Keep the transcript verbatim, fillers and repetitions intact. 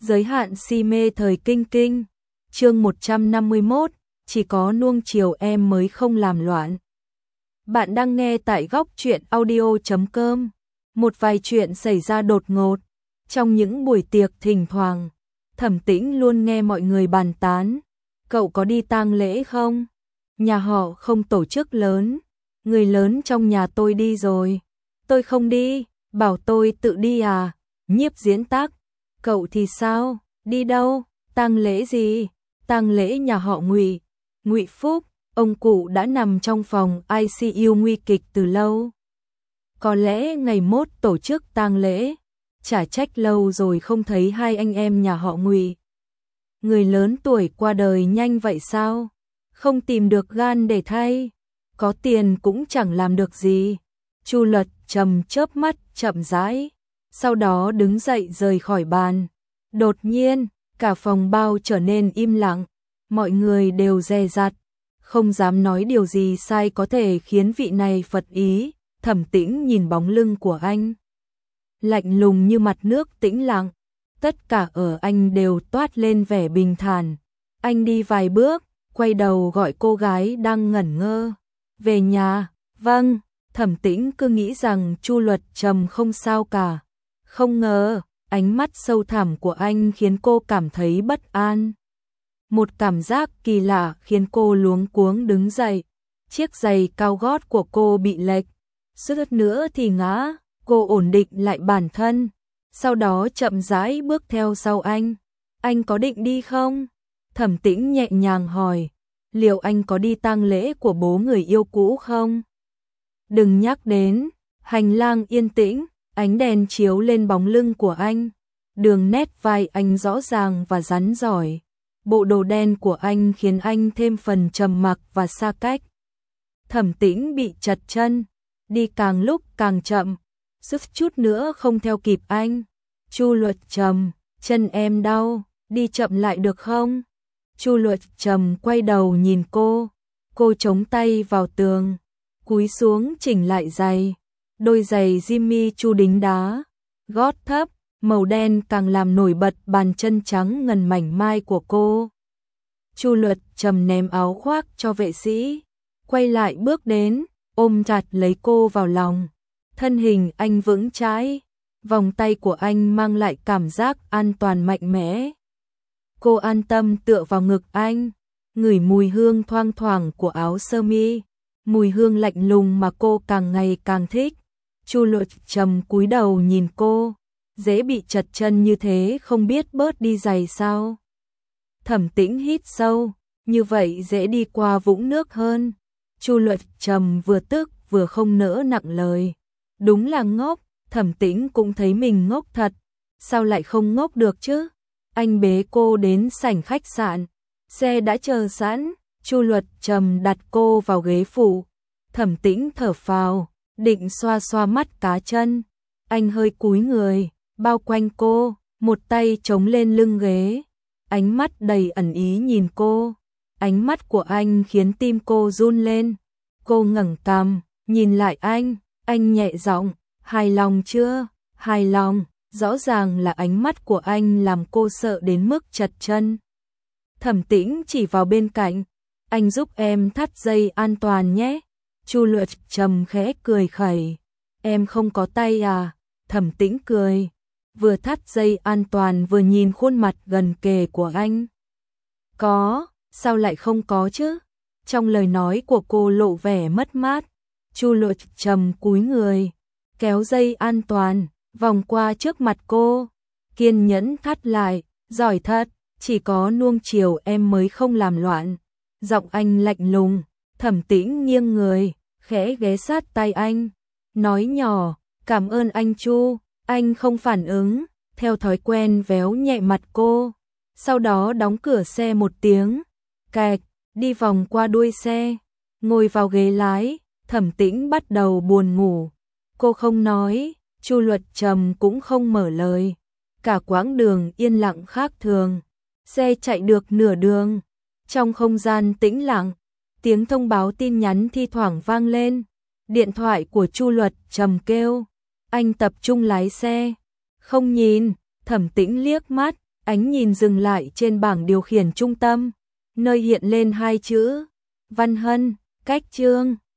Giới hạn si mê thời kinh kinh. Chương một trăm năm mươi mốt, chỉ có nuông chiều em mới không làm loạn. Bạn đang nghe tại góc truyện audio chấm com. Một vài chuyện xảy ra đột ngột trong những buổi tiệc thỉnh thoảng. Thẩm Tĩnh luôn nghe mọi người bàn tán, cậu có đi tang lễ không? Nhà họ không tổ chức lớn, người lớn trong nhà tôi đi rồi. Tôi không đi, bảo tôi tự đi à? Nhiếp Diễn Tác, cậu thì sao? Đi đâu? Tang lễ gì? Tang lễ nhà họ Ngụy, Ngụy Phúc, ông cụ đã nằm trong phòng i xê u nguy kịch từ lâu. Có lẽ ngày mốt tổ chức tang lễ, chả trách lâu rồi không thấy hai anh em nhà họ Ngụy. Người lớn tuổi qua đời nhanh vậy sao? Không tìm được gan để thay, có tiền cũng chẳng làm được gì. Chu Luật trầm chớp mắt chậm rãi, sau đó đứng dậy rời khỏi bàn. Đột nhiên, cả phòng bao trở nên im lặng, mọi người đều dè dặt, không dám nói điều gì sai có thể khiến vị này phật ý. Thẩm Tĩnh nhìn bóng lưng của anh, lạnh lùng như mặt nước tĩnh lặng, tất cả ở anh đều toát lên vẻ bình thản. Anh đi vài bước, quay đầu gọi cô gái đang ngẩn ngơ. Về nhà, vâng. Thẩm Tĩnh cứ nghĩ rằng Chu Luật trầm không sao cả. Không ngờ, ánh mắt sâu thẳm của anh khiến cô cảm thấy bất an. Một cảm giác kỳ lạ khiến cô luống cuống đứng dậy. Chiếc giày cao gót của cô bị lệch, suýt nữa thì ngã. Cô ổn định lại bản thân, sau đó chậm rãi bước theo sau anh. Anh có định đi không? Thẩm Tĩnh nhẹ nhàng hỏi. Liệu anh có đi tang lễ của bố người yêu cũ không? Đừng nhắc đến. Hành lang yên tĩnh, ánh đèn chiếu lên bóng lưng của anh. Đường nét vai anh rõ ràng và rắn giỏi. Bộ đồ đen của anh khiến anh thêm phần trầm mặc và xa cách. Thẩm Tĩnh bị trật chân, đi càng lúc càng chậm, suýt chút nữa không theo kịp anh. Chu Luật trầm, chân em đau, đi chậm lại được không? Chu Luật trầm quay đầu nhìn cô, cô chống tay vào tường, cúi xuống chỉnh lại giày. Đôi giày Jimmy Choo đính đá, gót thấp, màu đen càng làm nổi bật bàn chân trắng ngần mảnh mai của cô. Chu Luật trầm ném áo khoác cho vệ sĩ, quay lại bước đến, ôm chặt lấy cô vào lòng. Thân hình anh vững chãi, vòng tay của anh mang lại cảm giác an toàn mạnh mẽ. Cô an tâm tựa vào ngực anh, ngửi mùi hương thoang thoảng của áo sơ mi, mùi hương lạnh lùng mà cô càng ngày càng thích. Chu Luật trầm cúi đầu nhìn cô, dễ bị trật chân như thế không biết bớt đi giày sao? Thẩm Tĩnh hít sâu, như vậy dễ đi qua vũng nước hơn. Chu Luật trầm vừa tức vừa không nỡ nặng lời. Đúng là ngốc. Thẩm Tĩnh cũng thấy mình ngốc thật, sao lại không ngốc được chứ? Anh bế cô đến sảnh khách sạn, xe đã chờ sẵn. Chu Luật trầm đặt cô vào ghế phụ. Thẩm Tĩnh thở phào, định xoa xoa mắt cá chân. Anh hơi cúi người, bao quanh cô, một tay chống lên lưng ghế, ánh mắt đầy ẩn ý nhìn cô. Ánh mắt của anh khiến tim cô run lên. Cô ngẩng cằm, nhìn lại anh, anh nhẹ giọng, hài lòng chưa? Hài lòng. Rõ ràng là ánh mắt của anh làm cô sợ đến mức chật chân. Thẩm Tĩnh chỉ vào bên cạnh, anh giúp em thắt dây an toàn nhé. Chu Luật trầm khẽ cười khẩy, em không có tay à? Thẩm Tĩnh cười, vừa thắt dây an toàn vừa nhìn khuôn mặt gần kề của anh. Có, sao lại không có chứ? Trong lời nói của cô lộ vẻ mất mát. Chu Luật trầm cúi người, kéo dây an toàn, vòng qua trước mặt cô, kiên nhẫn thắt lại. Giỏi thật, chỉ có nuông chiều em mới không làm loạn. Giọng anh lạnh lùng. Thẩm Tĩnh nghiêng người, khẽ ghé sát tay anh, nói nhỏ, cảm ơn anh Chu. Anh không phản ứng, theo thói quen véo nhẹ mặt cô, sau đó đóng cửa xe một tiếng, kẹt, đi vòng qua đuôi xe, ngồi vào ghế lái. Thẩm Tĩnh bắt đầu buồn ngủ, cô không nói, Chu Luật trầm cũng không mở lời. Cả quãng đường yên lặng khác thường, xe chạy được nửa đường, trong không gian tĩnh lặng, tiếng thông báo tin nhắn thi thoảng vang lên. Điện thoại của Chu Luật trầm kêu, anh tập trung lái xe, không nhìn. Thẩm Tĩnh liếc mắt, Ánh nhìn dừng lại trên bảng điều khiển trung tâm, nơi hiện lên hai chữ Văn Hân, cách chương.